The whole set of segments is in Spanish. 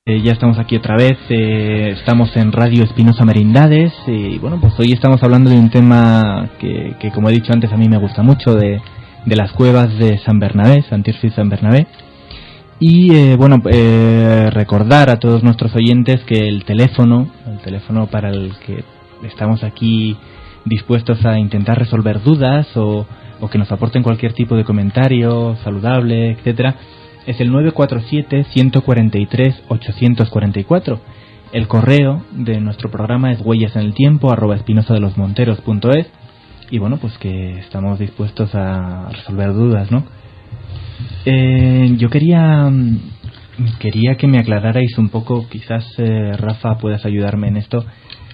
Ya estamos aquí otra vez, estamos en Radio Espinosa Merindades y bueno, pues hoy estamos hablando de un tema que como he dicho antes a mí me gusta mucho, de las cuevas de San Bernabé, Sant Tirso y San Bernabé. Y recordar a todos nuestros oyentes que el teléfono para el que estamos aquí dispuestos a intentar resolver dudas o que nos aporten cualquier tipo de comentario saludable, etcétera, es el 947-143-844. El correo de nuestro programa es huellaseneltiempo@espinosadelosmonteros.es. Y bueno, pues que estamos dispuestos a resolver dudas, ¿no? Yo quería que me aclararais un poco, quizás Rafa puedas ayudarme en esto.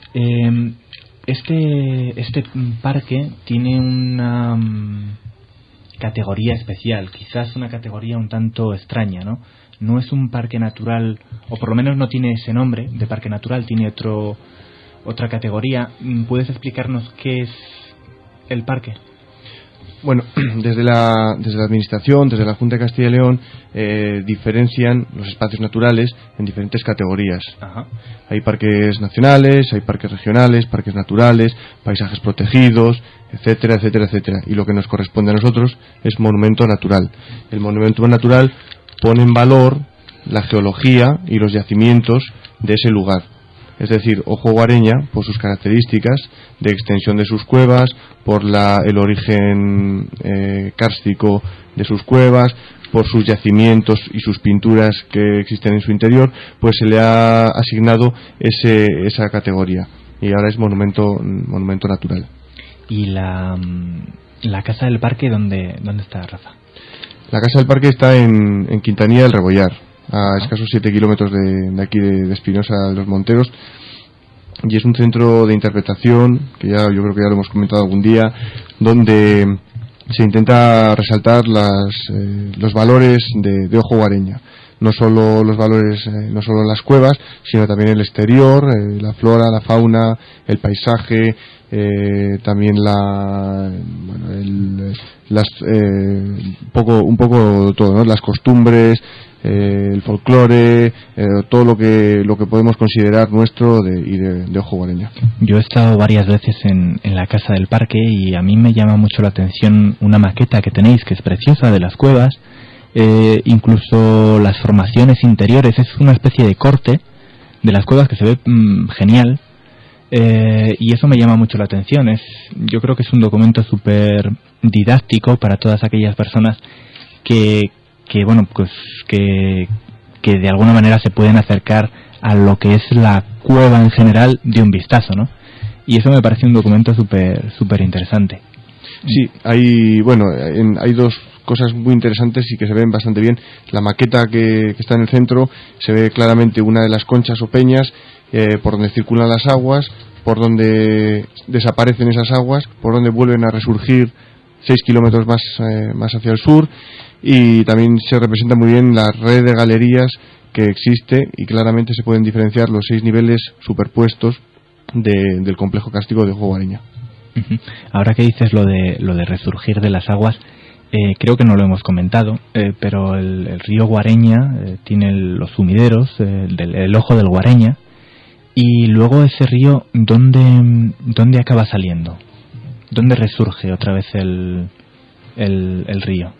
Este parque tiene una categoría especial, quizás una categoría un tanto extraña, ¿no? No es un parque natural, o por lo menos no tiene ese nombre de parque natural, tiene otra categoría. ¿Puedes explicarnos qué es el parque? Bueno, desde la Administración, desde la Junta de Castilla y León, diferencian los espacios naturales en diferentes categorías. Ajá. Hay parques nacionales, hay parques regionales, parques naturales, paisajes protegidos, etcétera, etcétera, etcétera. Y lo que nos corresponde a nosotros es monumento natural. El monumento natural pone en valor la geología y los yacimientos de ese lugar. Es decir, Ojo Guareña, por sus características de extensión de sus cuevas, por el origen kárstico de sus cuevas, por sus yacimientos y sus pinturas que existen en su interior, pues se le ha asignado esa categoría. Y ahora es monumento natural. ¿Y la casa del parque dónde está, Rafa? La casa del parque está en Quintanilla del Rebollar, a escasos 7 kilómetros de aquí de Espinosa de los Monteros, y es un centro de interpretación que yo creo que ya lo hemos comentado algún día, donde se intenta resaltar los valores de Ojo Guareña, no solo los valores, no solo las cuevas, sino también el exterior, la flora, la fauna, el paisaje, también un poco todo, ¿no? Las costumbres, el folclore, todo lo que podemos considerar nuestro de Ojo Guareña. Yo he estado varias veces en la casa del parque y a mí me llama mucho la atención una maqueta que tenéis que es preciosa de las cuevas, incluso las formaciones interiores, es una especie de corte de las cuevas que se ve genial, y eso me llama mucho la atención. Yo creo que es un documento súper didáctico para todas aquellas personas que de alguna manera se pueden acercar a lo que es la cueva en general de un vistazo, ¿no? Y eso me parece un documento súper interesante. Sí, hay dos cosas muy interesantes y que se ven bastante bien. La maqueta que está en el centro, se ve claramente una de las conchas o peñas por donde circulan las aguas, por donde desaparecen esas aguas, por donde vuelven a resurgir 6 kilómetros más hacia el sur. Y también se representa muy bien la red de galerías que existe y claramente se pueden diferenciar los 6 niveles superpuestos del complejo kárstico de Ojo Guareña. Uh-huh. Ahora que dices lo de resurgir de las aguas, creo que no lo hemos comentado, pero el río Guareña tiene los sumideros, el Ojo del Guareña, y luego ese río, ¿dónde acaba saliendo? ¿Dónde resurge otra vez el río?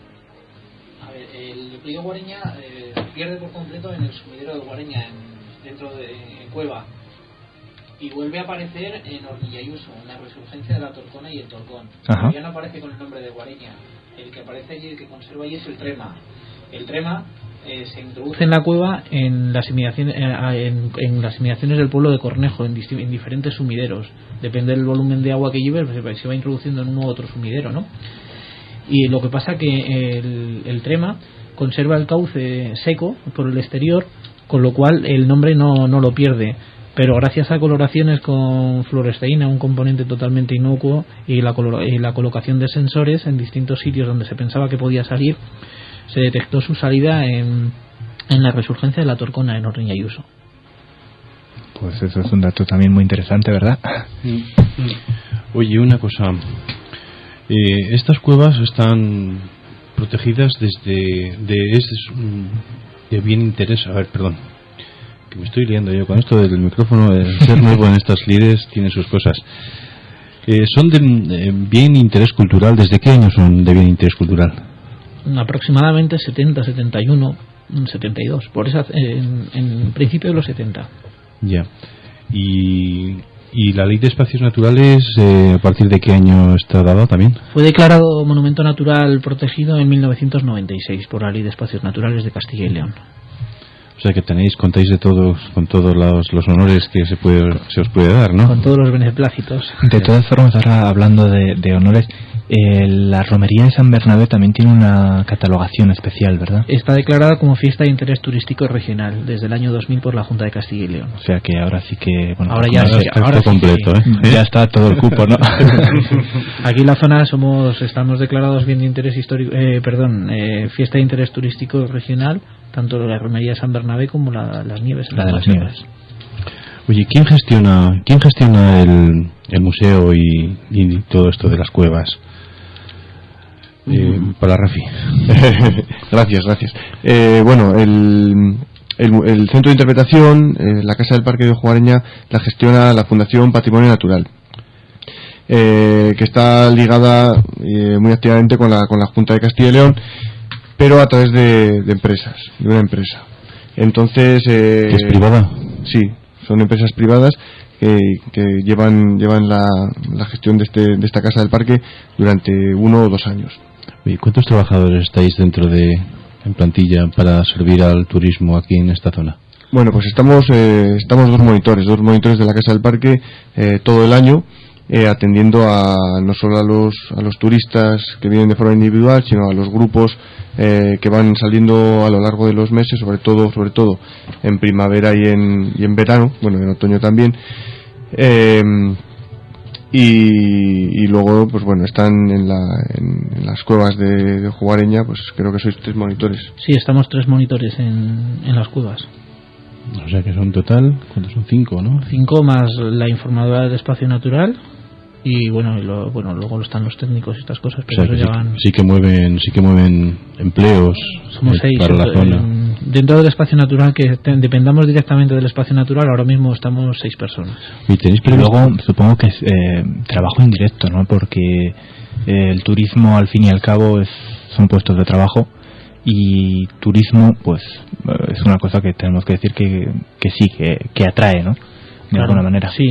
El río Guareña se pierde por completo en el sumidero de Guareña, dentro de Cueva, y vuelve a aparecer en Hornillayuso, en la resurgencia de la Torcona y el Torcón. Ajá. Ya no aparece con el nombre de Guareña. El que aparece allí, el que conserva allí, es el Trema. El Trema se introduce en la cueva en las inmediaciones del pueblo de Cornejo, en diferentes sumideros. Depende del volumen de agua que lleve, se va introduciendo en uno u otro sumidero, ¿no? Y lo que pasa que el Trema conserva el cauce seco por el exterior, con lo cual el nombre no lo pierde, pero gracias a coloraciones con fluoresteína, un componente totalmente inocuo, y la colocación de sensores en distintos sitios donde se pensaba que podía salir, se detectó su salida en la resurgencia de la Torcona, en Hornillayuso. Pues eso es un dato también muy interesante, ¿verdad? Oye, una cosa, estas cuevas están protegidas de bien interés. A ver, perdón, Que me estoy liando yo con esto del micrófono. El ser nuevo en estas lides tiene sus cosas. ¿Son de bien interés cultural? ¿Desde qué año son de bien interés cultural? Aproximadamente 70, 71, 72, por esa, en principio de los 70. Ya. ¿Y la ley de espacios naturales, a partir de qué año está dada también? Fue declarado monumento natural protegido en 1996 por la ley de espacios naturales de Castilla y León. O sea que contáis de todos, con todos los honores que se os puede dar, ¿no? Con todos los beneplácitos. De todas formas, ahora hablando de honores, la romería de San Bernabé también tiene una catalogación especial, ¿verdad? Está declarada como fiesta de interés turístico regional desde el año 2000 por la Junta de Castilla y León. O sea que ahora sí que... Bueno, ahora ya está completo, sí. Ya está todo el cupo, ¿no? Aquí en la zona estamos declarados bien de interés histórico, fiesta de interés turístico regional, tanto la romería de San Bernabé como las nieves. La de las nieves. Oye, ¿quién gestiona el museo y todo esto de las cuevas? Para Rafi. Gracias. Bueno, el centro de interpretación, la Casa del Parque de Jugareña, la gestiona la Fundación Patrimonio Natural, que está ligada muy activamente con la Junta de Castilla y León, pero a través de una empresa. Entonces, ¿que es privada? Sí, son empresas privadas que llevan la gestión de esta Casa del Parque durante 1 o 2 años. ¿Y cuántos trabajadores estáis en plantilla para servir al turismo aquí en esta zona? Bueno, pues estamos 2 monitores de la Casa del Parque todo el año, atendiendo no solo a los turistas que vienen de forma individual, sino a los grupos que van saliendo a lo largo de los meses, sobre todo en primavera y en verano, bueno, en otoño también. Y luego, pues bueno, están en las cuevas de Jugareña, pues creo que sois 3 monitores. Sí, estamos 3 monitores en las cuevas. O sea que son total, ¿cuántos son? 5, ¿no? 5 más la informadora del espacio natural. Y luego están los técnicos y estas cosas, pero o sea, eso llevan... sí que mueven empleos. Somos 6 para la zona. Dentro del espacio natural, que dependamos directamente del espacio natural, ahora mismo estamos 6 personas. Y luego supongo que es trabajo indirecto, ¿no? Porque el turismo al fin y al cabo son puestos de trabajo, y turismo pues es una cosa que tenemos que decir que sí, que atrae, ¿no? De alguna manera. Sí,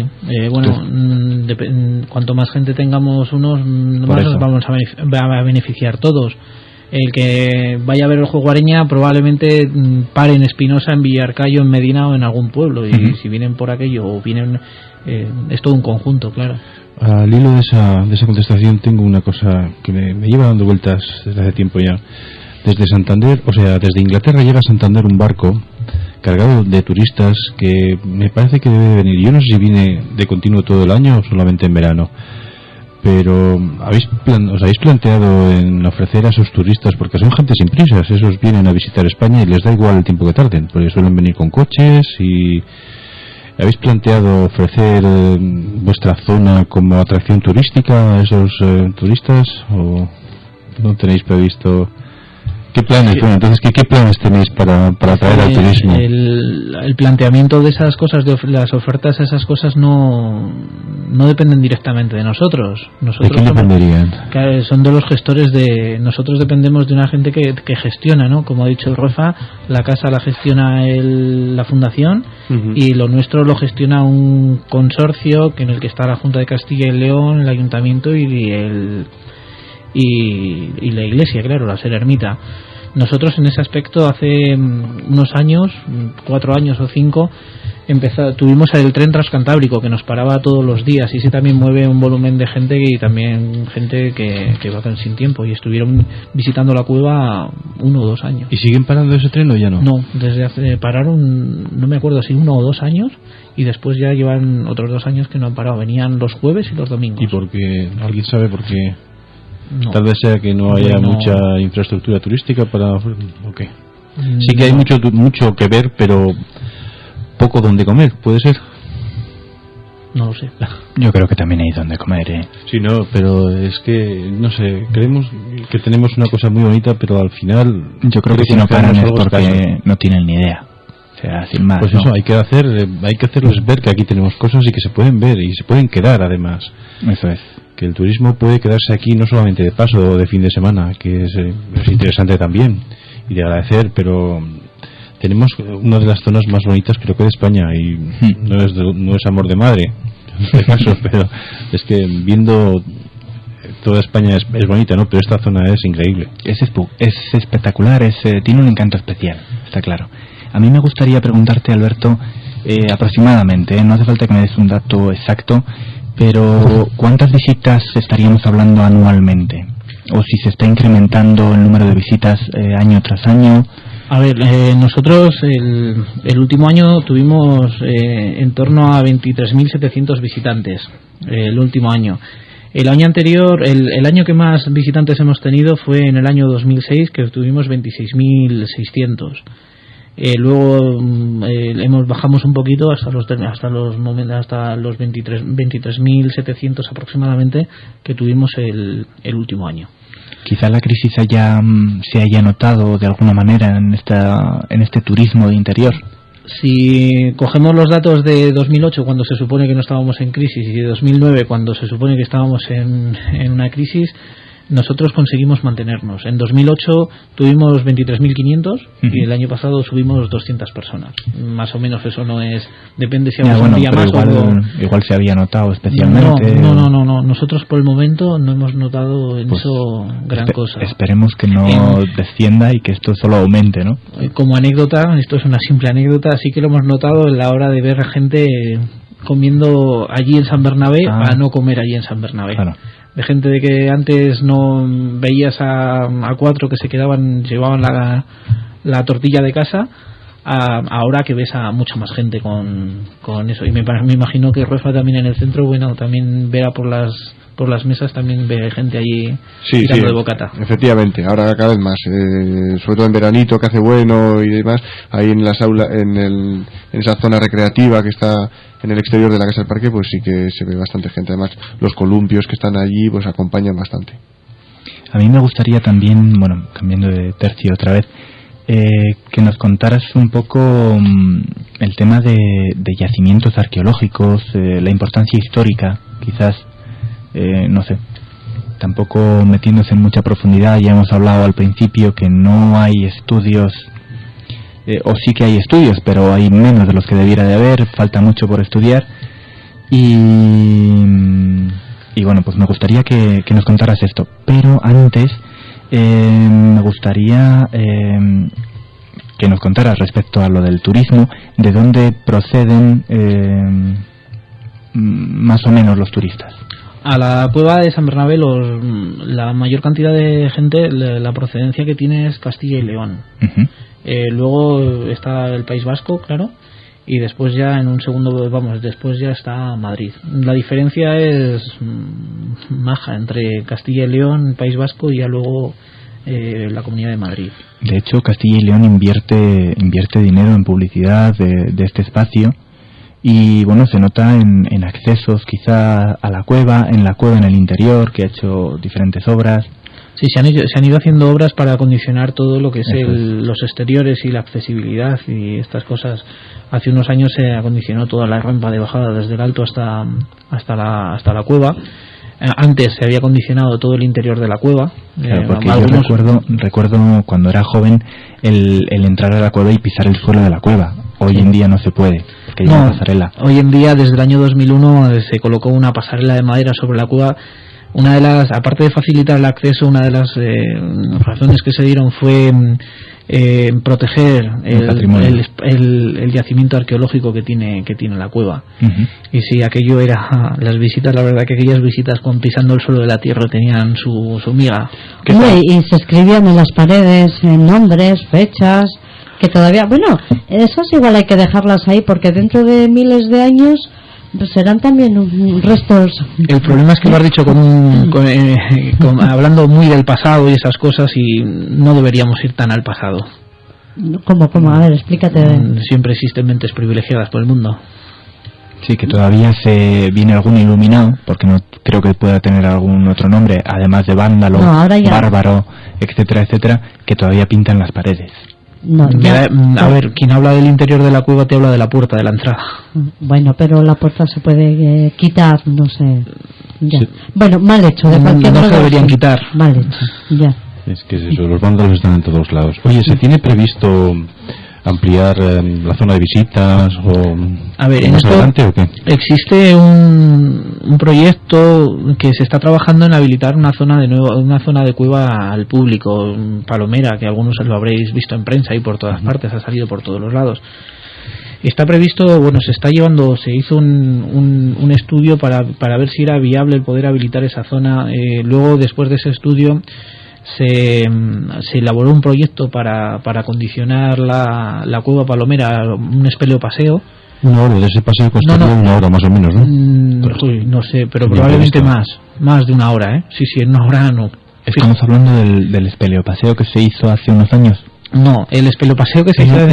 cuanto más gente tengamos más nos vamos a beneficiar todos. El que vaya a ver el Jugareña probablemente pare en Espinosa, en Villarcayo, en Medina o en algún pueblo, y si vienen por aquello o vienen, es todo un conjunto, claro. Al hilo de esa contestación tengo una cosa que me lleva dando vueltas desde hace tiempo ya. Desde Santander, o sea, desde Inglaterra llega a Santander un barco cargado de turistas que me parece que debe de venir. Yo no sé si viene de continuo todo el año o solamente en verano, pero ¿os habéis planteado en ofrecer a esos turistas, porque son gente sin prisas, esos vienen a visitar España y les da igual el tiempo que tarden, porque suelen venir con coches, y habéis planteado ofrecer vuestra zona como atracción turística a esos turistas, o no tenéis previsto? ¿Qué planes? Bueno, entonces, ¿qué planes tenéis para atraer al turismo? El planteamiento de esas cosas, las ofertas a esas cosas no dependen directamente de nosotros. ¿De quién dependerían? Son de los gestores nosotros dependemos de una gente que gestiona, ¿no? Como ha dicho Rafa, la casa la gestiona la fundación, y lo nuestro lo gestiona un consorcio en el que está la Junta de Castilla y León, el Ayuntamiento y la iglesia, claro, la Ser Ermita. Nosotros en ese aspecto hace unos años, 4 años o 5, tuvimos el tren transcantábrico que nos paraba todos los días, y ese también mueve un volumen de gente, y también gente que va sin tiempo, y estuvieron visitando la cueva 1 o 2 años. ¿Y siguen parando ese tren o ya no? No, pararon, no me acuerdo si 1 o 2 años, y después ya llevan otros 2 años que no han parado. Venían los jueves y los domingos. ¿Y por qué? ¿Alguien sabe por qué? No. Tal vez sea que no haya mucha infraestructura turística para... Okay. Sí que hay mucho que ver, pero poco donde comer, ¿puede ser? No lo sé. Yo creo que también hay donde comer, Sí, no, pero es que, no sé, creemos que tenemos una cosa muy bonita, pero al final... Yo creo que si no paran es porque no tienen ni idea. O sea, sin más. Pues ¿no? eso, hay que hacerles ver que aquí tenemos cosas y que se pueden ver y se pueden quedar, además. Eso es. Que el turismo puede quedarse aquí no solamente de paso o de fin de semana, que es interesante también y de agradecer, pero tenemos una de las zonas más bonitas, creo que de España, y no es amor de madre en este caso, pero es que viendo toda España es bonita, ¿no? Pero esta zona es increíble. Es espectacular, tiene un encanto especial, está claro. A mí me gustaría preguntarte, Alberto, aproximadamente, no hace falta que me des un dato exacto, pero ¿cuántas visitas estaríamos hablando anualmente? O si se está incrementando el número de visitas año tras año. A ver, nosotros el último año tuvimos en torno a 23.700 visitantes, el último año. El año anterior, el año que más visitantes hemos tenido fue en el año 2006, que tuvimos 26.600. Luego bajamos un poquito hasta los 23.700 aproximadamente que tuvimos el último año. Quizá la crisis se haya notado de alguna manera en este turismo de interior. Si cogemos los datos de 2008, cuando se supone que no estábamos en crisis, y de 2009, cuando se supone que estábamos en una crisis, nosotros conseguimos mantenernos. En 2008 tuvimos 23.500 y el año pasado subimos 200 personas. Más o menos eso no es... Depende si habrá un día más igual se había notado especialmente. No. Nosotros por el momento no hemos notado en eso gran cosa. Esperemos que no descienda y que esto solo aumente, ¿no? Como anécdota, esto es una simple anécdota, sí que lo hemos notado en la hora de ver a gente comiendo allí en San Bernabé a no comer allí en San Bernabé. Claro. De gente de que antes no veías a cuatro que se llevaban la tortilla de casa, ahora que ves a mucha más gente con eso. Y me imagino que Ruefa también en el centro, bueno, también verá por las mesas, también ve gente allí tirando de bocata. Efectivamente, ahora cada vez más, sobre todo en veranito que hace bueno y demás, ahí en las aulas, en esa zona recreativa que está en el exterior de la Casa del Parque, pues sí que se ve bastante gente. Además, los columpios que están allí pues acompañan bastante. A mí me gustaría también, bueno, cambiando de tercio otra vez, que nos contaras un poco el tema de yacimientos arqueológicos, la importancia histórica, quizás, no sé, tampoco metiéndose en mucha profundidad. Ya hemos hablado al principio que no hay estudios, o sí que hay estudios, pero hay menos de los que debiera de haber, falta mucho por estudiar. Y bueno, pues me gustaría que nos contaras esto, pero antes me gustaría que nos contaras respecto a lo del turismo, de dónde proceden más o menos los turistas. A la cueva de San Bernabé la mayor cantidad de gente, la procedencia que tiene es Castilla y León. Uh-huh. Luego está el País Vasco, claro, y después ya en un segundo, después ya está Madrid. La diferencia es maja entre Castilla y León, el País Vasco y ya luego la Comunidad de Madrid. De hecho, Castilla y León invierte dinero en publicidad de este espacio. Y bueno, se nota en accesos quizá a la cueva, en el interior, que ha hecho diferentes obras. Sí, se han ido haciendo obras para acondicionar todo lo que es los exteriores y la accesibilidad y estas cosas. Hace unos años se acondicionó toda la rampa de bajada desde el alto hasta la cueva. Antes se había acondicionado todo el interior de la cueva. Claro, porque yo recuerdo cuando era joven el entrar a la cueva y pisar el suelo de la cueva. Hoy en día no se puede, porque hay una pasarela. Hoy en día, desde el año 2001, se colocó una pasarela de madera sobre la cueva. Una de las, aparte de facilitar el acceso, una de las razones que se dieron fue proteger el yacimiento arqueológico que tiene la cueva. Uh-huh. Y si aquello era las visitas, la verdad que aquellas visitas con pisando el suelo de la tierra tenían su miga. Y se escribían en las paredes nombres, fechas, que todavía, bueno, esas igual hay que dejarlas ahí porque dentro de miles de años serán también restos. El problema es que lo has dicho hablando muy del pasado y esas cosas, y no deberíamos ir tan al pasado. ¿Cómo? A ver, explícate. Siempre existen mentes privilegiadas por el mundo. Sí, que todavía se viene algún iluminado, porque no creo que pueda tener algún otro nombre, además de vándalo, bárbaro, etcétera, etcétera, que todavía pintan las paredes. No, a ver, quien habla del interior de la cueva te habla de la puerta de la entrada. Bueno, pero la puerta se puede quitar, no sé. Ya. Sí. Bueno, mal hecho, de cualquier modo. No se deberían quitar. Mal hecho, ya. Es que es eso, los vándalos están en todos lados. Oye, ¿se tiene previsto ampliar la zona de visitas o a ver, más adelante o qué? Existe un proyecto que se está trabajando en habilitar una zona de cueva al público, Palomera, que algunos lo habréis visto en prensa y por todas partes, ha salido por todos los lados. Está previsto, bueno, se hizo un estudio para ver si era viable el poder habilitar esa zona. Luego, después de ese estudio, se elaboró un proyecto para acondicionar la cueva Palomera a un espeleopaseo. Una hora de ese paseo costaría una hora más o menos, ¿no? No sé, pero probablemente más de una hora, ¿eh? Sí, en una hora no. Estamos hablando del espeleopaseo que se hizo hace unos años. No, el espeleopaseo que se hizo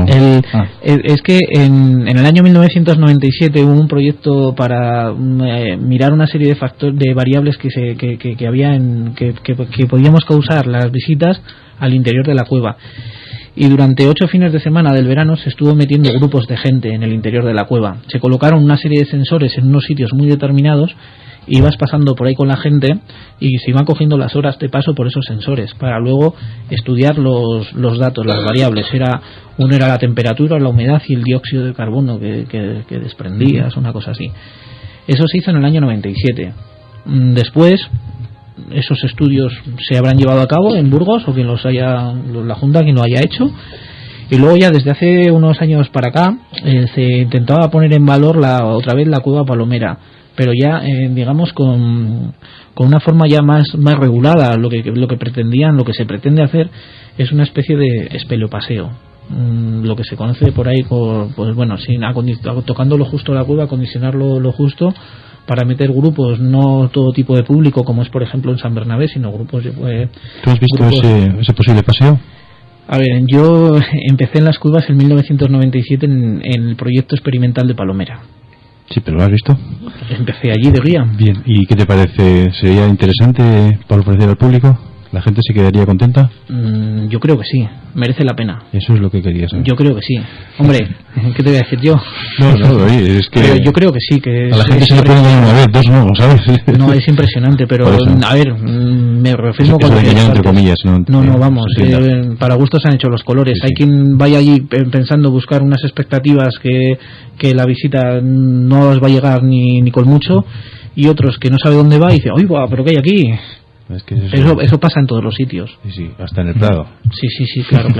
es que en el año 1997 hubo un proyecto para mirar una serie de variables que había que podíamos causar las visitas al interior de la cueva. Y durante 8 fines de semana del verano se estuvo metiendo grupos de gente en el interior de la cueva. Se colocaron una serie de sensores en unos sitios muy determinados. Ibas pasando por ahí con la gente y se iban cogiendo las horas de paso por esos sensores para luego estudiar los datos, las variables. Uno era la temperatura, la humedad y el dióxido de carbono que desprendías, una cosa así. Eso se hizo en el año 97. Después, esos estudios se habrán llevado a cabo en Burgos o la Junta quien lo haya hecho. Y luego ya desde hace unos años para acá se intentaba poner en valor otra vez la cueva Palomera, pero ya digamos con una forma ya más regulada. Lo que se pretende hacer es una especie de espeleopaseo, lo que se conoce por ahí tocando lo justo la cueva, acondicionarlo lo justo para meter grupos, no todo tipo de público como es por ejemplo en San Bernabé, sino grupos. ¿Tú has visto ese posible paseo? A ver, yo empecé en las cuevas en 1997 en el proyecto experimental de Palomera. Sí, pero ¿lo has visto? Empecé allí de guía. Bien, ¿y qué te parece? ¿Sería interesante para ofrecer al público? ¿La gente se quedaría contenta? Yo creo que sí, merece la pena. Eso es lo que querías saber. Yo creo que sí. Hombre, ¿qué te voy a decir yo? No, es que... Pero yo creo que sí, que... A la gente se le puede dar una vez, dos no, ¿sabes? No, es impresionante, pero a ver, me refiero con... entre comillas, no, vamos, para gustos han hecho los colores. Sí. Hay quien vaya allí pensando buscar unas expectativas que la visita no os va a llegar ni con mucho, y otros que no sabe dónde va y dice, ¡ay, pero qué hay aquí! Es que eso pasa en todos los sitios. Sí, hasta en el Prado. Sí, claro.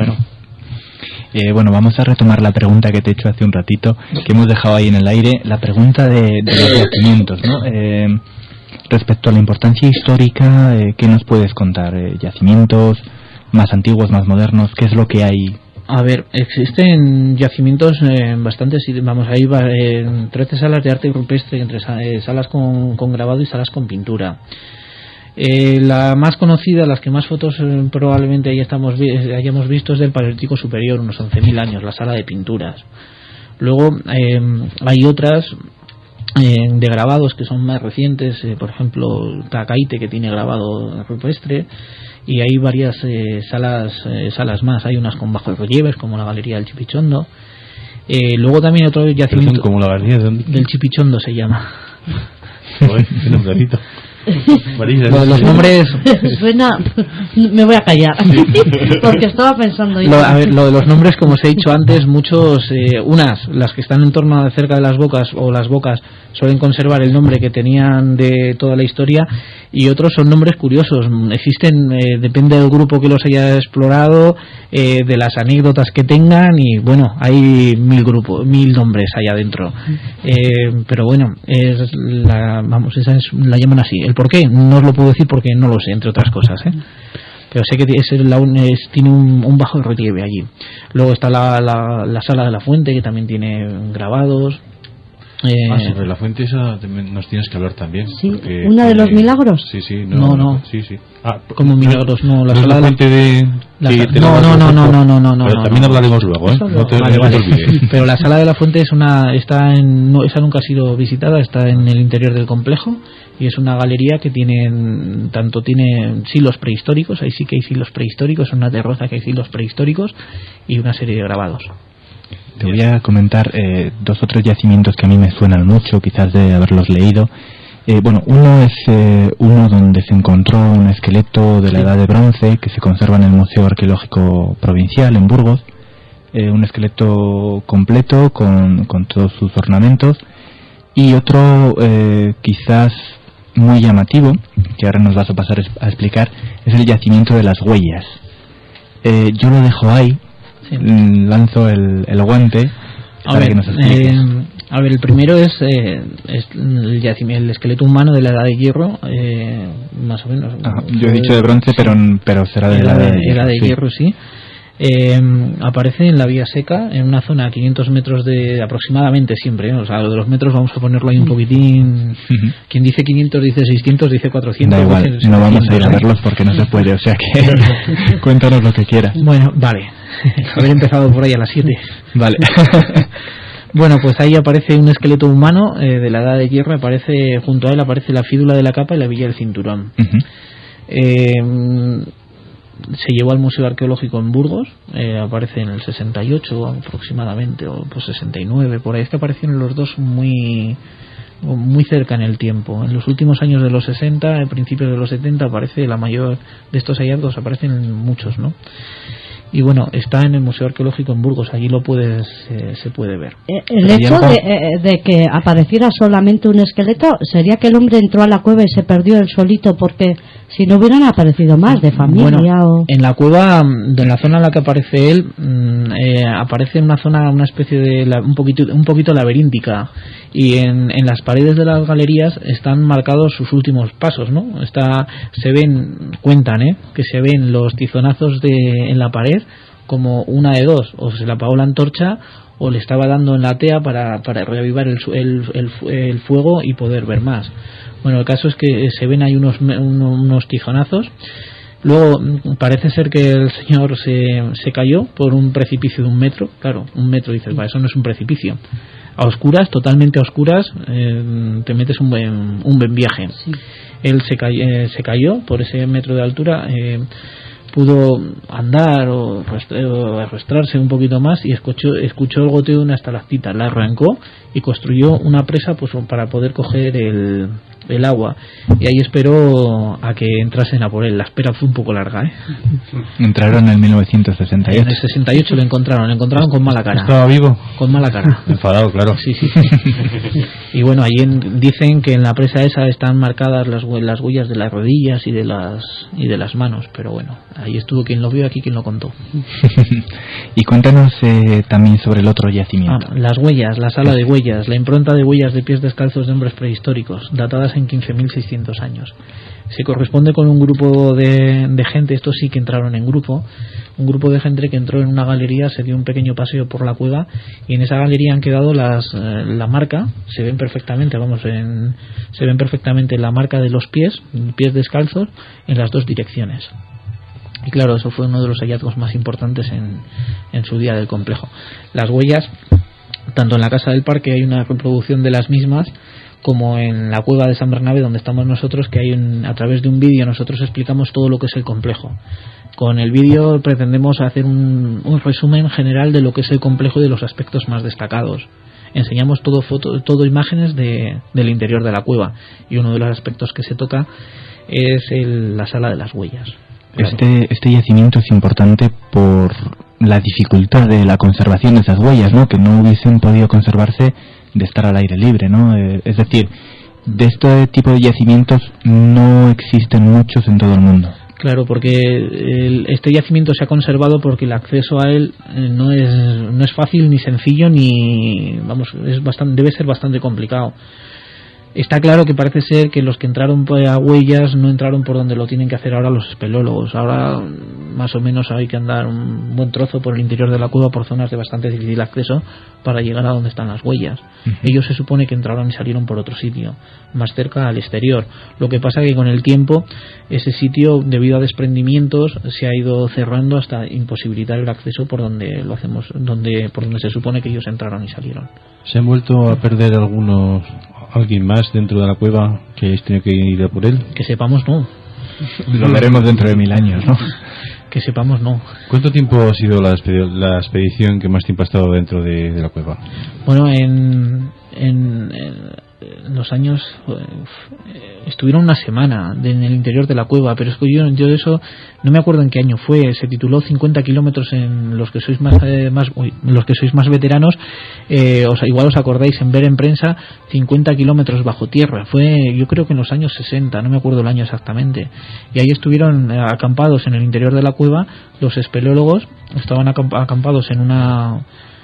Bueno, vamos a retomar la pregunta que te he hecho hace un ratito, que hemos dejado ahí en el aire, la pregunta de los yacimientos, ¿no? Respecto a la importancia histórica, ¿qué nos puedes contar? ¿Yacimientos más antiguos, más modernos? ¿Qué es lo que hay? A ver, existen yacimientos bastantes, vamos, hay 13 salas de arte rupestre, entre salas con grabado y salas con pintura. La más conocida, las que más fotos probablemente hayamos visto es del Paleolítico Superior, unos 11.000 años, la sala de pinturas. Luego hay otras de grabados que son más recientes, por ejemplo Tacaite, que tiene grabado rupestre, y hay varias salas más. Hay unas con bajos relieves como la Galería del Chipichondo. Luego también otro yacimiento como la Galería del Chipichondo se llama. Qué nombrecito. Lo de los nombres suena, me voy a callar porque estaba pensando lo de los nombres, como os he dicho antes, muchos las que están en torno cerca de las bocas suelen conservar el nombre que tenían de toda la historia, y otros son nombres curiosos. Existen, depende del grupo que los haya explorado, de las anécdotas que tengan, y bueno, hay 1000 nombres allá adentro. Pero bueno, esa la llaman así. El por qué no os lo puedo decir porque no lo sé, entre otras cosas, pero sé que tiene un bajo relieve allí. Luego está la sala de la fuente, que también tiene grabados. Sobre la fuente esa nos tienes que hablar también. Sí, ¿una de los milagros? Sí, sí. No. Sí. Como milagros, no. La sala de la fuente de... No. Pero también hablaremos luego, ¿eh? No te olvides. Pero la sala de la fuente esa nunca ha sido visitada, está en el interior del complejo y es una galería que tiene silos prehistóricos, ahí sí que hay silos prehistóricos, una terraza que hay silos prehistóricos y una serie de grabados. Te voy a comentar 2 o 3 yacimientos que a mí me suenan mucho, quizás de haberlos leído. Uno es uno donde se encontró un esqueleto de la Edad de Bronce que se conserva en el Museo Arqueológico Provincial en Burgos. Un esqueleto completo con todos sus ornamentos. Y otro quizás muy llamativo, que ahora nos vas a pasar a explicar, es el yacimiento de las huellas. Yo lo dejo ahí. Sí. Lanzo el guante para que nos expliques. El primero es el esqueleto humano de la Edad de Hierro, más o menos. Yo he dicho de bronce, pero será de la Edad de Hierro, sí. Aparece en la vía seca, en una zona a 500 metros de aproximadamente siempre, o sea, lo de los metros vamos a ponerlo ahí un poquitín. Quien dice 500 dice 600, dice 400. Da igual, no vamos a ir a verlos porque no se puede, o sea que cuéntanos lo que quieras. Bueno, vale. Haber empezado por ahí a las 7. Vale. Bueno, pues ahí aparece un esqueleto humano de la Edad de Hierro, junto a él aparece la fídula de la capa y la villa del cinturón. Se llevó al Museo Arqueológico en Burgos, aparece en el 68 aproximadamente, o pues 69, por ahí. Es que aparecieron los dos muy cerca en el tiempo. En los últimos años de los 60, en principios de los 70, aparece la mayor de estos hallazgos, aparecen muchos, ¿no? Y bueno, está en el Museo Arqueológico en Burgos, allí se puede ver. El hecho de que apareciera solamente un esqueleto, ¿sería que el hombre entró a la cueva y se perdió él solito? Porque si no hubieran aparecido más de familia en la cueva, en la zona en la que aparece él, aparece en una zona, una especie de un poquito laberíntica, y en las paredes de las galerías están marcados sus últimos pasos, ¿no? Cuentan que se ven los tizonazos en la pared, como una de dos: o se le apagó la antorcha o le estaba dando en la tea para reavivar el fuego y poder ver más. Bueno, el caso es que se ven ahí unos tizonazos. Luego parece ser que el señor se cayó por un precipicio de 1 metro. Claro, 1 metro, dices, eso no es un precipicio. A oscuras, totalmente a oscuras, te metes un buen viaje. Sí. Él se cayó por ese metro de altura, pudo andar o arrastrarse un poquito más y escuchó el goteo de una estalactita, la arrancó y construyó una presa pues para poder coger el agua, y ahí esperó a que entrasen a por él. La espera fue un poco larga, Entraron en 1968. En el 68 lo encontraron con mala cara. ¿Estaba vivo? Con mala cara. Enfadado, claro. Sí. Y bueno, allí dicen que en la presa esa están marcadas las huellas de las rodillas y de las manos, pero bueno, ahí estuvo quien lo vio, aquí quien lo contó. Y cuéntanos también sobre el otro yacimiento. Las huellas, la sala de huellas, la impronta de huellas de pies descalzos de hombres prehistóricos, datadas en 15.600 años. Se corresponde con un grupo de gente, estos sí que entraron en grupo, un grupo de gente que entró en una galería, se dio un pequeño paseo por la cueva, y en esa galería han quedado la marca, se ven perfectamente la marca de los pies descalzos en las dos direcciones. Y claro, eso fue uno de los hallazgos más importantes en su día del complejo. Las huellas, tanto en la Casa del Parque hay una reproducción de las mismas, como en la cueva de San Bernabé, donde estamos nosotros, que a través de un vídeo nosotros explicamos todo lo que es el complejo. Con el vídeo pretendemos hacer un resumen general de lo que es el complejo y de los aspectos más destacados. Enseñamos todo imágenes del interior de la cueva, y uno de los aspectos que se toca es la sala de las huellas. Este yacimiento es importante por la dificultad de la conservación de esas huellas, ¿no? Que no hubiesen podido conservarse de estar al aire libre, ¿no? Es decir, de este tipo de yacimientos no existen muchos en todo el mundo. Claro, porque este yacimiento se ha conservado porque el acceso a él no es fácil ni sencillo, ni debe ser bastante complicado. Está claro que parece ser que los que entraron a Huellas no entraron por donde lo tienen que hacer ahora los espeleólogos. Ahora más o menos hay que andar un buen trozo por el interior de la cueva, por zonas de bastante difícil acceso, para llegar a donde están las huellas. Ellos se supone que entraron y salieron por otro sitio, más cerca al exterior. Lo que pasa que con el tiempo ese sitio, debido a desprendimientos, se ha ido cerrando hasta imposibilitar el acceso por donde lo hacemos, por donde se supone que ellos entraron y salieron. ¿Se han vuelto a perder alguien más dentro de la cueva que hayáis tenido que ir a por él? Que sepamos, no. Lo veremos dentro de 1000 años, ¿no? Que sepamos, no. ¿Cuánto tiempo ha sido la expedición que más tiempo ha estado dentro de la cueva? Bueno, en los años estuvieron una semana en el interior de la cueva, pero es que yo de eso no me acuerdo en qué año fue. Se tituló 50 kilómetros. En los que sois más veteranos, igual os acordáis en ver en prensa 50 kilómetros bajo tierra. Fue, yo creo que en los años 60, no me acuerdo el año exactamente, y ahí estuvieron acampados en el interior de la cueva. Los espeleólogos estaban acampados en una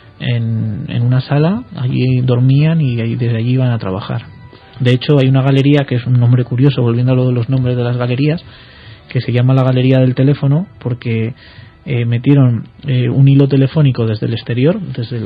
sala, allí dormían y desde allí iban a trabajar. De hecho, hay una galería que es un nombre curioso, volviendo a lo de los nombres de las galerías, que se llama la Galería del Teléfono, porque metieron un hilo telefónico desde el exterior, desde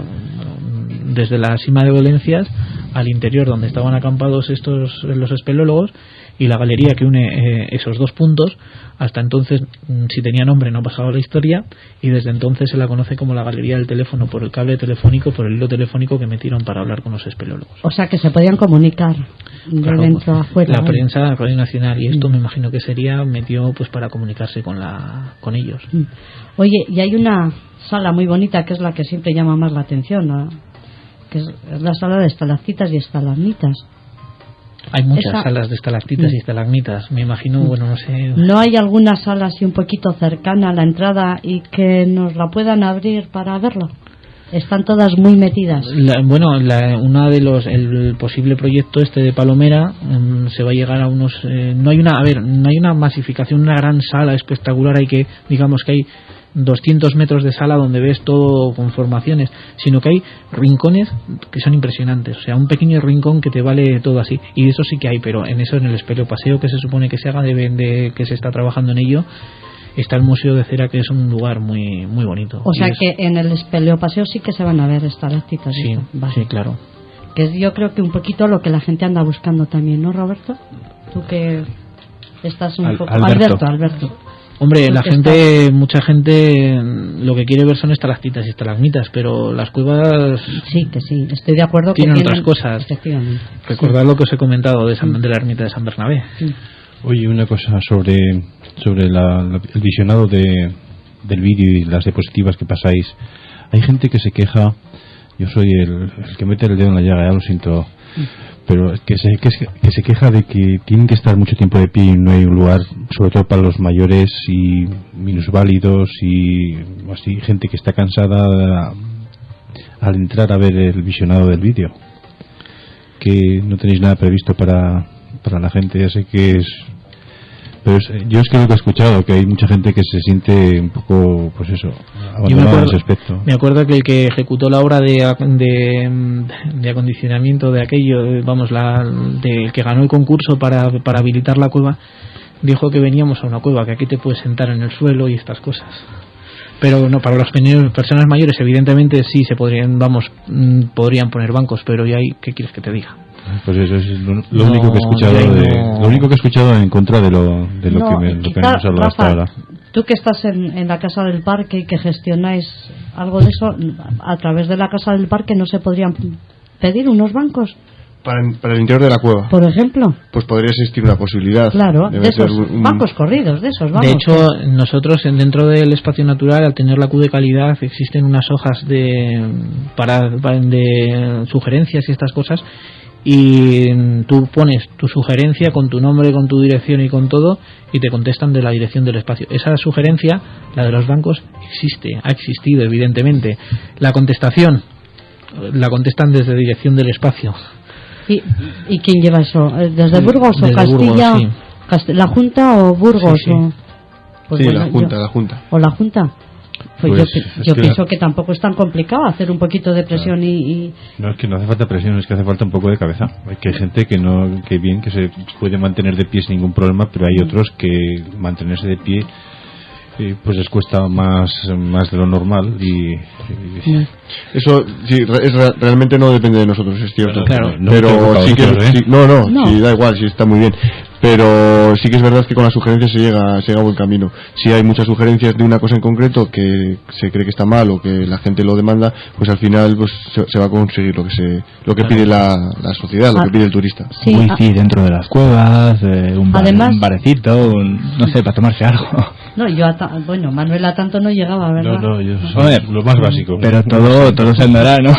la Sima de Dolencias al interior donde estaban acampados los espeleólogos, y la galería que une esos dos puntos. Hasta entonces, si tenía nombre, no pasaba la historia, y desde entonces se la conoce como la Galería del Teléfono, por el cable telefónico, por el hilo telefónico que metieron para hablar con los espeleólogos. O sea, que se podían comunicar de claro, dentro a afuera. La prensa, Radio Nacional, y esto me imagino que sería metió pues para comunicarse con ellos. Oye, y hay una sala muy bonita que es la que siempre llama más la atención, ¿no? Que es la sala de estalactitas y estalagmitas. Hay muchas salas de estalactitas y estalagmitas, me imagino, bueno, no sé. ¿No hay alguna sala así un poquito cercana a la entrada y que nos la puedan abrir para verla? Están todas muy metidas. El posible proyecto de Palomera se va a llegar a unos. No hay una masificación, una gran sala espectacular. Digamos que hay 200 metros de sala donde ves todo con formaciones, sino que hay rincones que son impresionantes. O sea, un pequeño rincón que te vale todo así, y eso sí que hay, pero en el espeleopaseo que se supone que se haga, que se está trabajando en ello, está el Museo de Cera, que es un lugar muy muy bonito. O sea, que en el espeleopaseo sí que se van a ver estalactitas. Sí, sí, claro. Que es, yo creo que un poquito lo que la gente anda buscando también, ¿no, Roberto? Tú que estás un poco... Alberto. Hombre, mucha gente lo que quiere ver son estalactitas y estalagmitas, pero las cuevas... Sí, que sí, estoy de acuerdo. Tienen otras cosas. Efectivamente. Recordad lo que os he comentado de la ermita de San Bernabé. Sí. Oye, una cosa sobre el visionado del vídeo y las diapositivas que pasáis. Hay gente que se queja, yo soy el que mete el dedo en la llaga, ya lo siento, pero que se queja de que tienen que estar mucho tiempo de pie y no hay un lugar, sobre todo para los mayores y minusválidos y así, gente que está cansada al entrar a ver el visionado del vídeo. Que no tenéis nada previsto para la gente, ya sé que es... Pero yo es que lo que he escuchado, que hay mucha gente que se siente un poco, pues eso, abandonada en ese aspecto. Me acuerdo que el que ejecutó la obra de acondicionamiento de aquello, del que ganó el concurso para habilitar la cueva, dijo que veníamos a una cueva, que aquí te puedes sentar en el suelo y estas cosas. Pero no, para las personas mayores evidentemente sí se podrían poner bancos, pero ya ¿qué quieres que te diga? Pues eso es lo único que he escuchado lo único que he escuchado en contra de lo que hemos hablado hasta ahora. Tú que estás en la Casa del Parque y que gestionáis algo de eso, a través de la Casa del Parque no se podrían pedir unos bancos para el interior de la cueva, por ejemplo. Pues podría existir una posibilidad, claro, de esos bancos corridos, de esos bancos. De hecho, nosotros dentro del espacio natural, al tener la Q de calidad, existen unas hojas de sugerencias y estas cosas, y tú pones tu sugerencia con tu nombre, con tu dirección y con todo, y te contestan de la dirección del espacio. Esa sugerencia, la de los bancos, ha existido evidentemente. La contestación la contestan desde dirección del espacio. ¿Y quién lleva eso? ¿Desde Burgos o Castilla? Burgos, sí. ¿La Junta o Burgos? Sí, sí. Pues sí, bueno, la Junta. ¿O la Junta? Pues yo pienso que tampoco es tan complicado hacer un poquito de presión y... No, es que no hace falta presión, es que hace falta un poco de cabeza. Que hay gente que se puede mantener de pie sin ningún problema, pero hay otros que mantenerse de pie pues les cuesta más de lo normal y eso sí, realmente no depende de nosotros, es cierto. Claro, pero sí que sí, da igual, sí está muy bien. Pero sí que es verdad que con las sugerencias se llega a buen camino. Si hay muchas sugerencias de una cosa en concreto que se cree que está mal o que la gente lo demanda, pues al final pues se va a conseguir lo que pide la sociedad, lo que pide el turista. Sí, wifi dentro de las cuevas, un barecito, no sé, para tomarse algo. No, Manuel a tanto no llegaba, ¿verdad? No, yo lo más básico. Pero todo se andará, ¿no?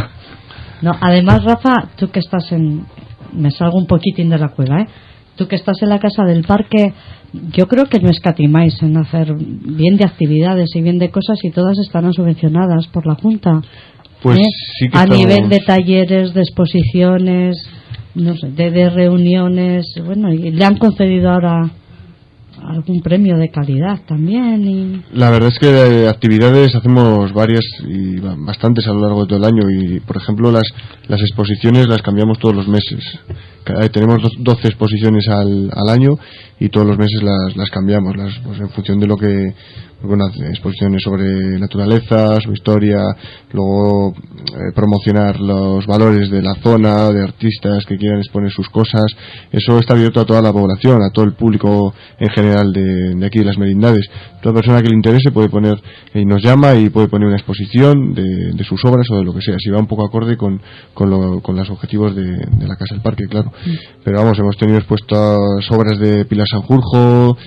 No, además, Rafa, tú que estás me salgo un poquitín de la cueva, tú que estás en la casa del parque, yo creo que no escatimáis en hacer bien de actividades y bien de cosas y todas estarán subvencionadas por la Junta. Pues sí que a nivel de talleres, de exposiciones, no sé, de reuniones, y le han concedido ahora algún premio de calidad también. La verdad es que de actividades hacemos varias y bastantes a lo largo de todo el año y, por ejemplo, las exposiciones las cambiamos todos los meses. Tenemos 12 exposiciones al año y todos los meses las cambiamos, pues en función de lo que exposiciones sobre naturaleza, sobre historia, luego promocionar los valores de la zona, de artistas que quieran exponer sus cosas. Eso está abierto a toda la población, a todo el público en general de aquí de las merindades. Toda persona que le interese puede poner y nos llama y puede poner una exposición de sus obras o de lo que sea, si va un poco acorde con los objetivos de la Casa del Parque, claro. Pero vamos, hemos tenido expuestas obras de Pilar Sanjurjo,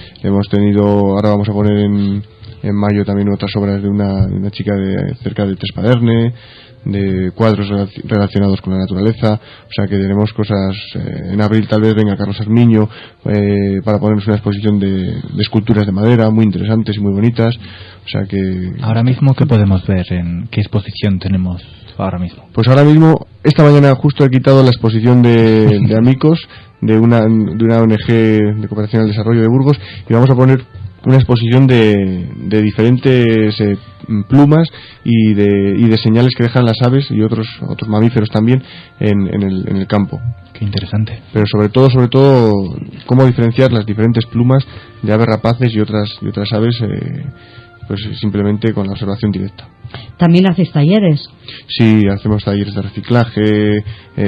ahora vamos a poner en mayo también otras obras de una chica de cerca de Trespaderne, de cuadros relacionados con la naturaleza, o sea que tenemos cosas. En abril tal vez venga Carlos Armiño para ponernos una exposición de esculturas de madera muy interesantes y muy bonitas, o sea que... Ahora mismo, ¿qué podemos ver? ¿En qué exposición tenemos ahora mismo? Pues ahora mismo, esta mañana justo he quitado la exposición de Amicos, de una ONG de cooperación al desarrollo de Burgos, y vamos a poner una exposición de diferentes plumas y de señales que dejan las aves y otros mamíferos también en el campo. Qué interesante. Pero sobre todo cómo diferenciar las diferentes plumas de aves rapaces y otras aves, pues simplemente con la observación directa. ¿También hacéis talleres? Sí, hacemos talleres de reciclaje,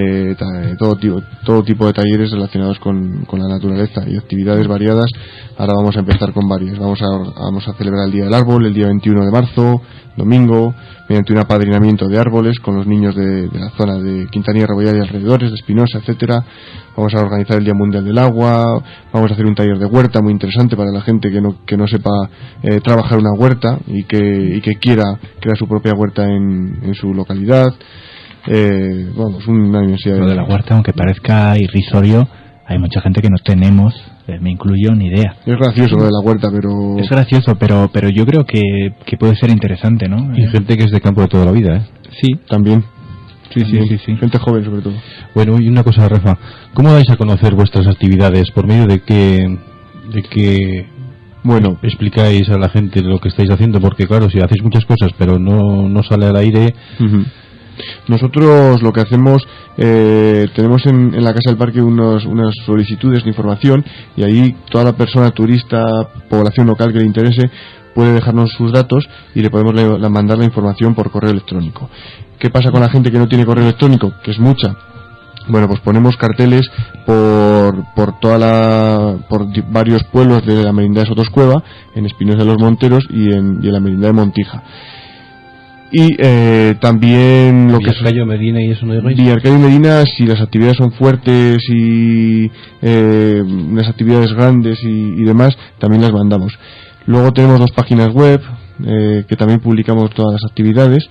todo tipo de talleres relacionados con la naturaleza y actividades variadas. Ahora vamos a empezar con varias. Vamos a celebrar el Día del Árbol, el día 21 de marzo, domingo, mediante un apadrinamiento de árboles con los niños de la zona de Quintanilla, Rebollar y alrededores, de Espinosa, etcétera. Vamos a organizar el Día Mundial del Agua, vamos a hacer un taller de huerta muy interesante para la gente que no sepa trabajar una huerta y que quiera crear su propia huerta en su localidad. Una universidad. Lo de la huerta, aunque parezca irrisorio, hay mucha gente que no tenemos, me incluyo, ni idea. Es gracioso lo de la huerta, pero... Es gracioso, pero yo creo que puede ser interesante, ¿no? Y gente que es de campo de toda la vida, Sí. También. Sí. Gente joven, sobre todo. Bueno, y una cosa, Rafa, ¿cómo dais a conocer vuestras actividades? ¿Por medio de qué explicáis a la gente lo que estáis haciendo? Porque claro, si hacéis muchas cosas pero no sale al aire... Uh-huh. Nosotros lo que hacemos, tenemos en la Casa del Parque unas solicitudes de información, y ahí toda la persona, turista, población local que le interese, puede dejarnos sus datos y le podemos mandar la información por correo electrónico. ¿Qué pasa con la gente que no tiene correo electrónico? Que es mucha. Bueno, pues ponemos carteles por varios pueblos de la Merindad de Sotoscueva, en Espinosa de los Monteros y en la Merindad de Montija. Y también lo que es Arcayo, Medina y eso no digáis. Y Arcayo y Medina, si las actividades son fuertes y unas actividades grandes y demás, también las mandamos. Luego tenemos 2 páginas web que también publicamos todas las actividades.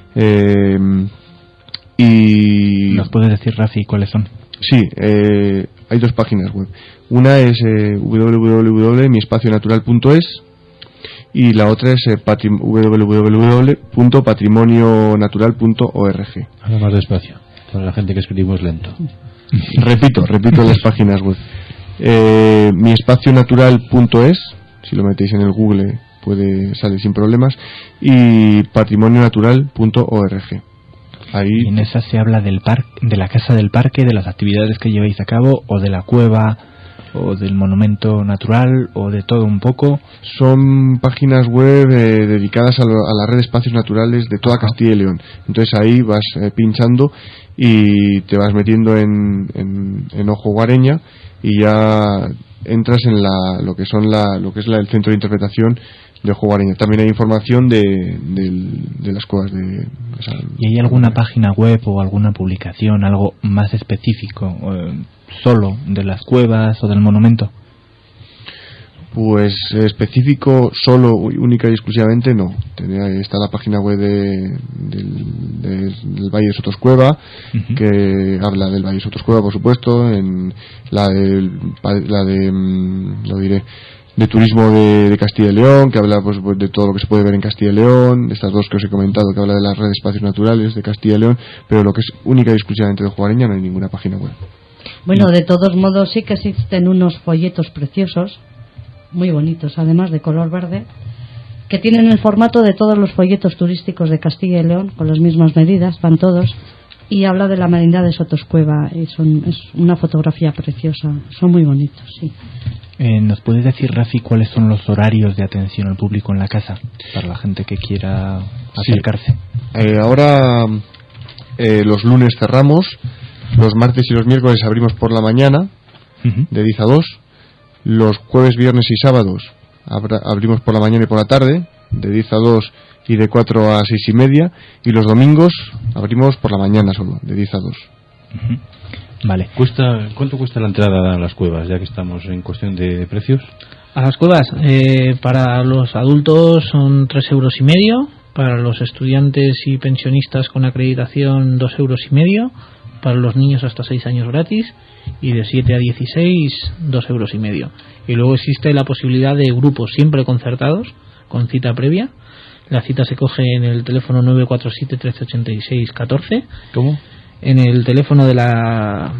Y ¿nos puedes decir, Rafi, cuáles son? Sí, hay 2 páginas web. Una es www.miespacionatural.es y la otra es www.patrimonionatural.org. Habla más despacio, para la gente que escribimos lento. repito las páginas web. Miespacionatural.es, si lo metéis en el Google sale sin problemas, y patrimonionatural.org. Ahí. Y en esa se habla del de la casa del parque, de las actividades que lleváis a cabo, o de la cueva, o del monumento natural, o de todo un poco. Son páginas web dedicadas a la red de espacios naturales de toda Castilla y León. Entonces ahí vas pinchando y te vas metiendo en Ojo Guareña, y ya entras en lo que es el centro de interpretación de Ojo Guareña. También hay información de las cuevas ¿Y hay alguna página web o alguna publicación, algo más específico, solo de las cuevas o del monumento? Pues específico, solo, única y exclusivamente no. Está la página web del Valle de Sotoscueva, que habla del Valle de Sotoscueva, por supuesto, en de turismo de Castilla y León, que habla pues de todo lo que se puede ver en Castilla y León, estas dos que os he comentado, que habla de las redes de espacios naturales de Castilla y León, pero lo que es única y exclusivamente de Ojo Guareña no hay ninguna página web. Bueno, de todos modos sí que existen unos folletos preciosos, muy bonitos, además de color verde, que tienen el formato de todos los folletos turísticos de Castilla y León, con las mismas medidas, van todos, y habla de la merindad de Sotoscueva, y es una fotografía preciosa, son muy bonitos, sí. ¿Nos puedes decir, Rafi, cuáles son los horarios de atención al público en la casa, para la gente que quiera acercarse? Sí. Ahora los lunes cerramos, los martes y los miércoles abrimos por la mañana, de 10 a 2, los jueves, viernes y sábados abrimos por la mañana y por la tarde, de 10 a 2 y de 4 a 6 y media, y los domingos abrimos por la mañana solo, de 10 a 2. Vale. ¿Cuánto cuesta la entrada a las cuevas, ya que estamos en cuestión de precios? A las cuevas, para los adultos son 3,5 euros, para los estudiantes y pensionistas con acreditación 2,5 euros, para los niños hasta 6 años gratis, y de 7 a 16 2,5 euros. Y luego existe la posibilidad de grupos siempre concertados, con cita previa. La cita se coge en el teléfono 947 1386 14. ¿Cómo? En el teléfono de la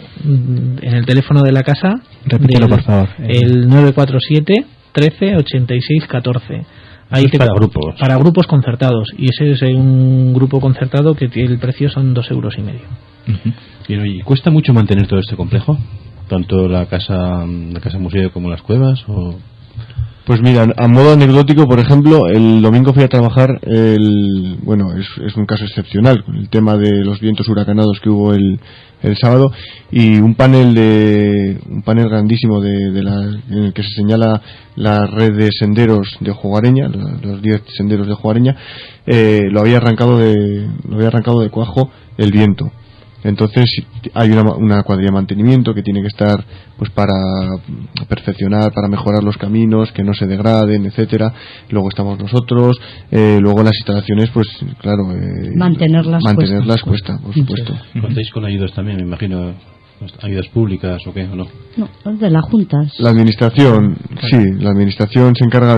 casa. Repítelo, por favor. El 947 1386 14. Ahí para grupos. Para grupos concertados, y ese es un grupo concertado que el precio son 2,5 euros. Bien, oye, ¿cuesta mucho mantener todo este complejo? Tanto la casa museo como las cuevas, o... Pues mira, a modo anecdótico, por ejemplo, el domingo fui a trabajar, es un caso excepcional, con el tema de los vientos huracanados que hubo el sábado, y un panel grandísimo en el que se señala la red de senderos de Ojo Guareña, los 10 senderos de Ojo Guareña, lo había arrancado de cuajo el viento. Entonces hay una cuadrilla de mantenimiento que tiene que estar pues para perfeccionar, para mejorar los caminos, que no se degraden, etcétera. Luego estamos nosotros, luego las instalaciones, pues claro, mantenerlas cuesta, por supuesto. ¿Contáis con ayudas también, me imagino? ¿Ayudas públicas o qué, o no? No, de las juntas. La administración, sí, la administración se encarga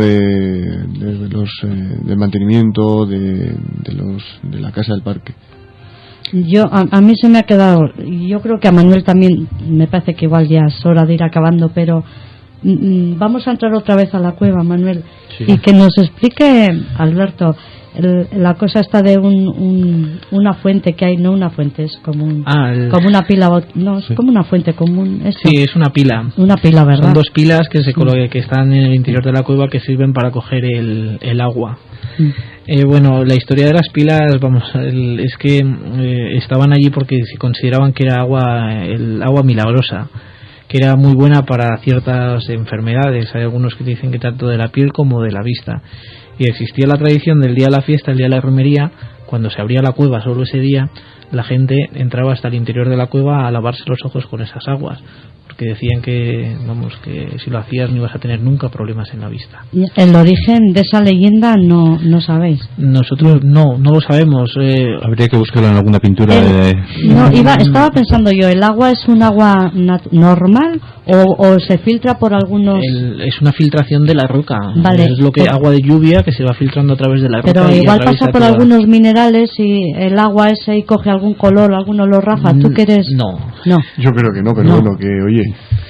del mantenimiento de la casa del parque. A mí se me ha quedado, yo creo que a Manuel también, me parece que igual ya es hora de ir acabando, pero vamos a entrar otra vez a la cueva, Manuel, sí. Y que nos explique, Alberto, la cosa está de una fuente que hay, no una fuente, es como como una pila, no, es sí. Como una fuente común. Sí, es una pila. Una pila, ¿verdad? Son 2 pilas que que están en el interior de la cueva, que sirven para coger el agua. Bueno, la historia de las pilas, es que estaban allí porque se consideraban que era el agua milagrosa, que era muy buena para ciertas enfermedades. Hay algunos que dicen que tanto de la piel como de la vista. Y existía la tradición del día de la fiesta, el día de la romería, cuando se abría la cueva solo ese día, la gente entraba hasta el interior de la cueva a lavarse los ojos con esas aguas, porque decían que si lo hacías no ibas a tener nunca problemas en la vista. ¿El origen de esa leyenda no sabéis? Nosotros no lo sabemos. Habría que buscarlo en alguna pintura estaba pensando yo, ¿el agua es un agua normal o se filtra por algunos...? Es una filtración de la roca. Vale. Es agua de lluvia que se va filtrando a través de la roca. Pero igual pasa por algunos minerales y el agua ese y coge algún color, algún olor, Rafa. ¿Tú qué eres? No. Yo creo que no, pero bueno, que oye,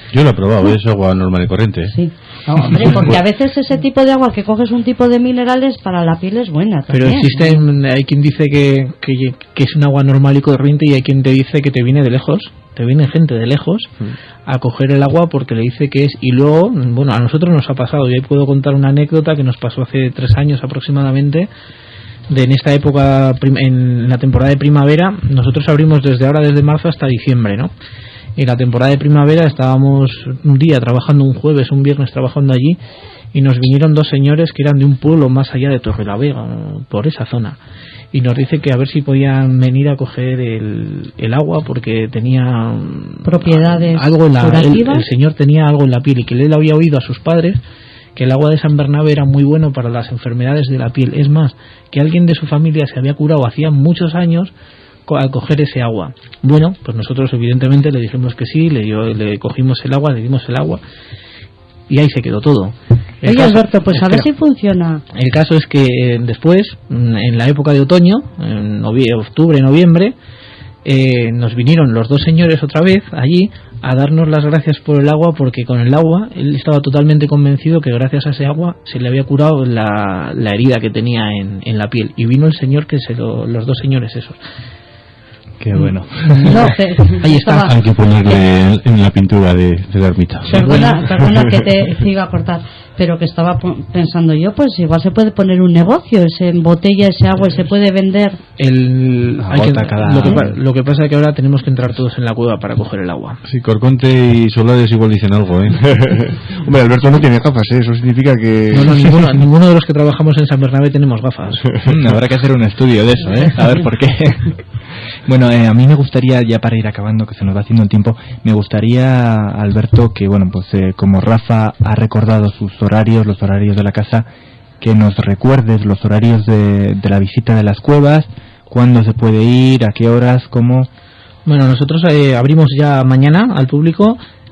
Yo lo he probado, es agua normal y corriente. Sí. No, hombre, porque a veces ese tipo de agua que coges un tipo de minerales para la piel es buena también. Pero hay quien dice que es un agua normal y corriente, y hay quien te dice que te viene de lejos. Te viene gente de lejos a coger el agua porque le dice que es... Y luego, bueno, a nosotros nos ha pasado. Y ahí puedo contar una anécdota que nos pasó hace 3 años aproximadamente. En esta época, en la temporada de primavera, nosotros abrimos desde marzo hasta diciembre, ¿no? Y la temporada de primavera estábamos un día trabajando, un jueves, un viernes trabajando allí, y nos vinieron 2 señores que eran de un pueblo más allá de Torrelavega, por esa zona. Y nos dice que a ver si podían venir a coger el agua porque tenía propiedades algo en curativas. El señor tenía algo en la piel, y que él había oído a sus padres que el agua de San Bernabé era muy bueno para las enfermedades de la piel. Es más, que alguien de su familia se había curado hacía muchos años al coger ese agua. Bueno, pues nosotros evidentemente le dijimos que sí, le cogimos el agua, le dimos el agua, y ahí se quedó todo. Oye, Alberto, pues a ver si funciona. El caso es que después, en la época de otoño, en octubre, noviembre, nos vinieron los 2 señores otra vez allí a darnos las gracias por el agua, porque con el agua él estaba totalmente convencido que gracias a ese agua se le había curado la herida que tenía en la piel. Y vino el señor los 2 señores esos. Qué bueno. No, ahí está. Hay que ponerle en la pintura de la ermita. Perdona que te iba a cortar, pero que estaba pensando yo, pues igual se puede poner un negocio, se embotella ese agua y se puede vender. Lo que pasa es que ahora tenemos que entrar todos en la cueva para coger el agua. Sí, Corconte y Solares igual dicen algo, ¿eh? Hombre, Alberto no tiene gafas, ¿eh? Eso significa que... No, ninguno de los que trabajamos en San Bernabé tenemos gafas. Habrá que hacer un estudio de eso, ¿eh? A ver por qué. Bueno, a mí me gustaría, ya para ir acabando, que se nos va haciendo el tiempo, me gustaría, Alberto, que bueno, pues como Rafa ha recordado sus horarios, los horarios de la casa, que nos recuerdes los horarios de la visita de las cuevas, cuándo se puede ir, a qué horas, cómo... Bueno, nosotros abrimos ya mañana al público.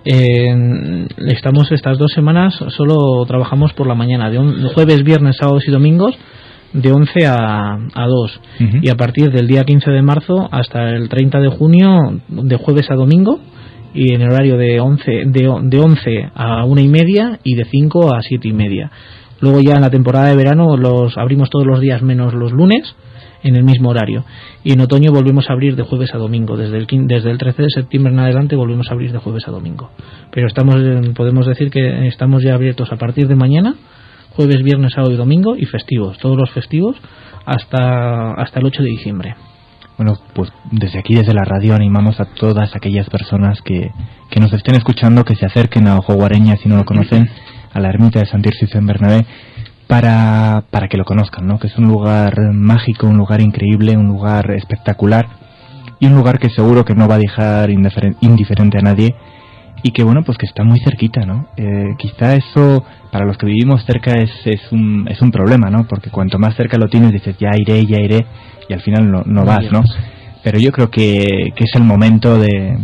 Estamos estas 2 semanas, solo trabajamos por la mañana, de jueves, viernes, sábados y domingos, de 11 a 2. Uh-huh. Y a partir del día 15 de marzo hasta el 30 de junio, de jueves a domingo, y en el horario de 11 a 1:30 y de 5 a 7:30. Luego ya en la temporada de verano los abrimos todos los días menos los lunes, en el mismo horario. Y en otoño volvemos a abrir de jueves a domingo. Desde el 13 de septiembre en adelante volvemos a abrir de jueves a domingo. Pero podemos decir que estamos ya abiertos a partir de mañana, jueves, viernes, sábado y domingo, y festivos, todos los festivos, hasta el 8 de diciembre. Bueno, pues desde aquí, desde la radio, animamos a todas aquellas personas que nos estén escuchando, que se acerquen a Ojo Guareña, si no lo conocen, a la ermita de Sant Tirso i Sant Bernabé, para que lo conozcan, ¿no? Que es un lugar mágico, un lugar increíble, un lugar espectacular, y un lugar que seguro que no va a dejar indiferente a nadie, y que bueno, pues que está muy cerquita, ¿no? Quizá eso, para los que vivimos cerca, es un problema, ¿no? Porque cuanto más cerca lo tienes, dices, ya iré, y al final no vas, ¿no? Pero yo creo que es el momento de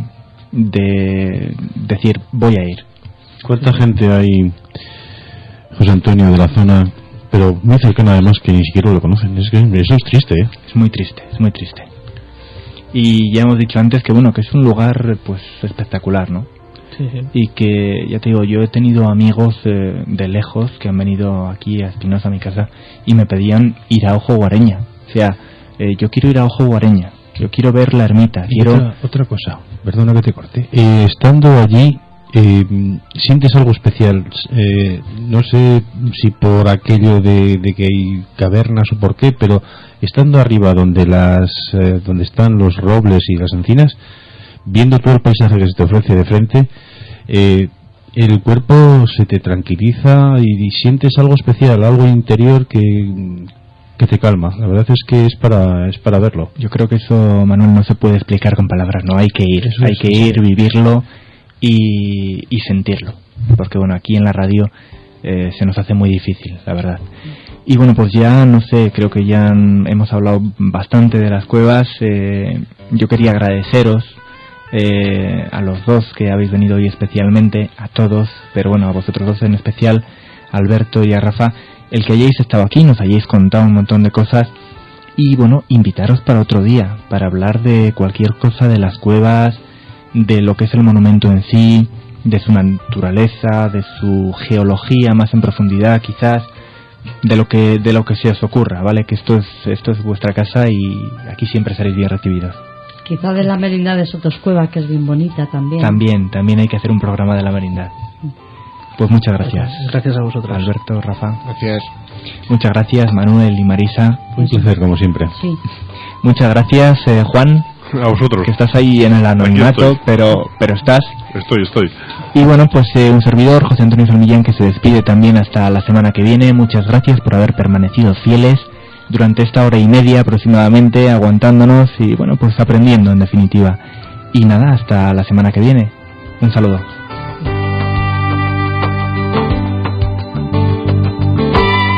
decir, voy a ir. ¿Cuánta gente hay, José Antonio, de la zona, pero muy cercana además, que ni siquiera lo conocen? Es que eso es triste, ¿eh? Es muy triste. Y ya hemos dicho antes que bueno, que es un lugar pues espectacular, ¿no? Sí. Y que, ya te digo, yo he tenido amigos de lejos que han venido aquí a Espinosa, a mi casa, y me pedían ir a Ojo Guareña. O sea, yo quiero ir a Ojo Guareña, yo quiero ver la ermita. Otra cosa, perdona que te corte. Estando allí, ¿sientes algo especial? No sé si por aquello de que hay cavernas o por qué, pero estando arriba donde están los robles y las encinas, viendo todo el paisaje que se te ofrece de frente, el cuerpo se te tranquiliza y sientes algo especial, algo interior que te calma. La verdad es que es para verlo. Yo creo que eso, Manuel, no se puede explicar con palabras, no, hay que ir, vivirlo y sentirlo, porque bueno, aquí en la radio se nos hace muy difícil, la verdad. Y bueno, pues ya no sé, creo que ya hemos hablado bastante de las cuevas. Yo quería agradeceros a los dos que habéis venido hoy, especialmente a todos, pero bueno, a vosotros dos en especial, a Alberto y a Rafa, el que hayáis estado aquí, nos hayáis contado un montón de cosas, y bueno, invitaros para otro día, para hablar de cualquier cosa de las cuevas, de lo que es el monumento en sí, de su naturaleza, de su geología más en profundidad, quizás de lo que se os ocurra, ¿vale? Que esto es vuestra casa y aquí siempre seréis bien recibidos. Quizá de la merindad de Sotoscueva, que es bien bonita también. También hay que hacer un programa de la merindad. Pues muchas gracias. Gracias a vosotros. Alberto, Rafa. Gracias. Muchas gracias, Manuel y Marisa. Un placer, como siempre. Sí. Muchas gracias, Juan. A vosotros. Que estás ahí en el anonimato, pero estás. Estoy. Y bueno, pues un servidor, José Antonio Salmillán, que se despide también hasta la semana que viene. Muchas gracias por haber permanecido fieles durante esta hora y media aproximadamente, aguantándonos y bueno, pues aprendiendo en definitiva. Y nada, hasta la semana que viene. Un saludo.